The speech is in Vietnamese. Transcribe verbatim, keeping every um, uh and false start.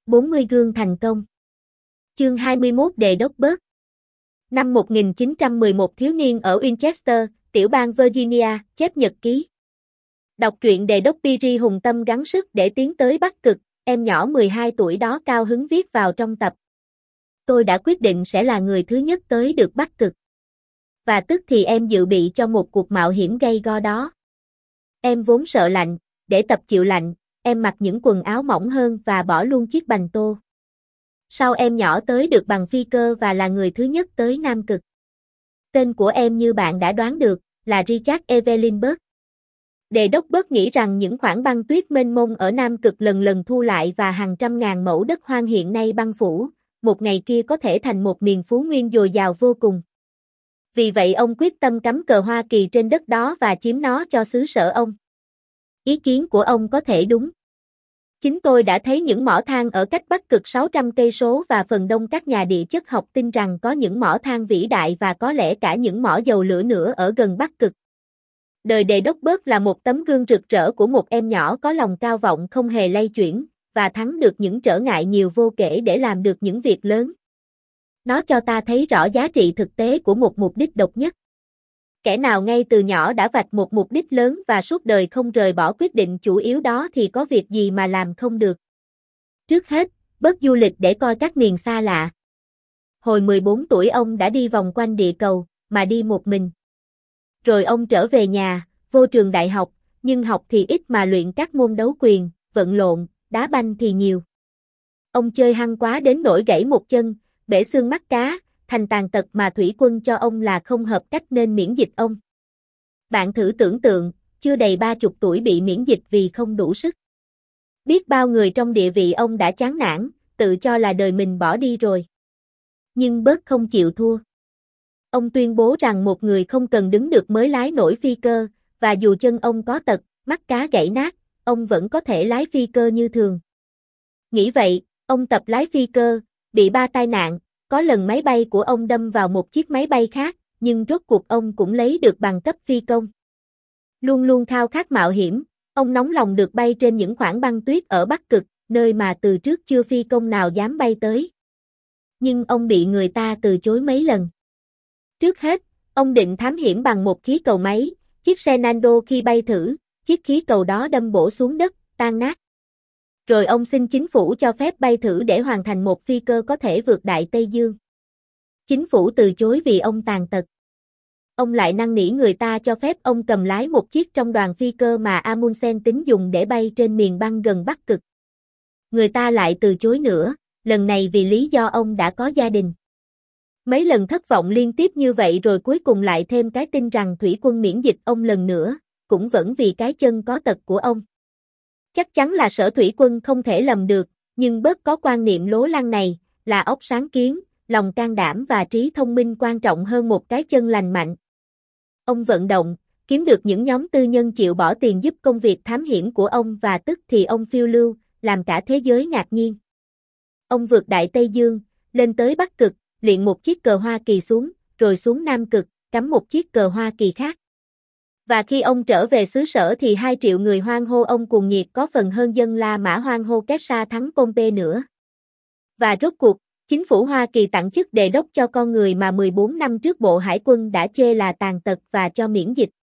bốn mươi gương thành công. Chương hai mươi mốt Đề đốc bớt. Năm một nghìn chín trăm mười một thiếu niên ở Winchester, tiểu bang Virginia, chép nhật ký. Đọc truyện Đề đốc Piri hùng tâm gắng sức để tiến tới Bắc Cực, em nhỏ mười hai tuổi đó cao hứng viết vào trong tập. Tôi đã quyết định sẽ là người thứ nhất tới được Bắc Cực. Và tức thì em dự bị cho một cuộc mạo hiểm gay go đó. Em vốn sợ lạnh, để tập chịu lạnh, em mặc những quần áo mỏng hơn và bỏ luôn chiếc bành tô. Sau em nhỏ tới được bằng phi cơ và là người thứ nhất tới Nam Cực. Tên của em như bạn đã đoán được, là Richard Evelyn Byrd. Đề đốc Byrd nghĩ rằng những khoảng băng tuyết mênh mông ở Nam Cực lần lần thu lại và hàng trăm ngàn mẫu đất hoang hiện nay băng phủ, một ngày kia có thể thành một miền phú nguyên dồi dào vô cùng. Vì vậy ông quyết tâm cắm cờ Hoa Kỳ trên đất đó và chiếm nó cho xứ sở ông. Ý kiến của ông có thể đúng. Chính tôi đã thấy những mỏ than ở cách Bắc Cực sáu trăm cây số và phần đông các nhà địa chất học tin rằng có những mỏ than vĩ đại và có lẽ cả những mỏ dầu lửa nữa ở gần Bắc Cực. Đời Đề đốc Byrd là một tấm gương rực rỡ của một em nhỏ có lòng cao vọng không hề lay chuyển, và thắng được những trở ngại nhiều vô kể để làm được những việc lớn. Nó cho ta thấy rõ giá trị thực tế của một mục đích độc nhất. Kẻ nào ngay từ nhỏ đã vạch một mục đích lớn và suốt đời không rời bỏ quyết định chủ yếu đó thì có việc gì mà làm không được. Trước hết, Byrd du lịch để coi các miền xa lạ. Hồi mười bốn tuổi ông đã đi vòng quanh địa cầu, mà đi một mình. Rồi ông trở về nhà, vô trường đại học, nhưng học thì ít mà luyện các môn đấu quyền, vận lộn, đá banh thì nhiều. Ông chơi hăng quá đến nỗi gãy một chân, bể xương mắt cá, thành tàn tật mà thủy quân cho ông là không hợp cách nên miễn dịch ông. Bạn thử tưởng tượng, chưa đầy ba chục tuổi bị miễn dịch vì không đủ sức. Biết bao người trong địa vị ông đã chán nản, tự cho là đời mình bỏ đi rồi. Nhưng Byrd không chịu thua. Ông tuyên bố rằng một người không cần đứng được mới lái nổi phi cơ, và dù chân ông có tật, mắt cá gãy nát, ông vẫn có thể lái phi cơ như thường. Nghĩ vậy, ông tập lái phi cơ, bị ba tai nạn, có lần máy bay của ông đâm vào một chiếc máy bay khác, nhưng rốt cuộc ông cũng lấy được bằng cấp phi công. Luôn luôn khao khát mạo hiểm, ông nóng lòng được bay trên những khoảng băng tuyết ở Bắc Cực, nơi mà từ trước chưa phi công nào dám bay tới. Nhưng ông bị người ta từ chối mấy lần. Trước hết, ông định thám hiểm bằng một khí cầu máy, chiếc xe Nando khi bay thử, chiếc khí cầu đó đâm bổ xuống đất, tan nát. Rồi ông xin chính phủ cho phép bay thử để hoàn thành một phi cơ có thể vượt Đại Tây Dương. Chính phủ từ chối vì ông tàn tật. Ông lại năn nỉ người ta cho phép ông cầm lái một chiếc trong đoàn phi cơ mà Amundsen tính dùng để bay trên miền băng gần Bắc Cực. Người ta lại từ chối nữa, lần này vì lý do ông đã có gia đình. Mấy lần thất vọng liên tiếp như vậy rồi cuối cùng lại thêm cái tin rằng thủy quân miễn dịch ông lần nữa, cũng vẫn vì cái chân có tật của ông. Chắc chắn là Sở Thủy Quân không thể lầm được, nhưng Byrd có quan niệm lố lăng này, là óc sáng kiến, lòng can đảm và trí thông minh quan trọng hơn một cái chân lành mạnh. Ông vận động, kiếm được những nhóm tư nhân chịu bỏ tiền giúp công việc thám hiểm của ông và tức thì ông phiêu lưu, làm cả thế giới ngạc nhiên. Ông vượt Đại Tây Dương, lên tới Bắc Cực, luyện một chiếc cờ Hoa Kỳ xuống, rồi xuống Nam Cực, cắm một chiếc cờ Hoa Kỳ khác. Và khi ông trở về xứ sở thì hai triệu người hoan hô ông cuồng nhiệt có phần hơn dân La Mã hoan hô Kesha thắng Pompey nữa. Và rốt cuộc, chính phủ Hoa Kỳ tặng chức đề đốc cho con người mà mười bốn năm trước Bộ Hải quân đã chê là tàn tật và cho miễn dịch.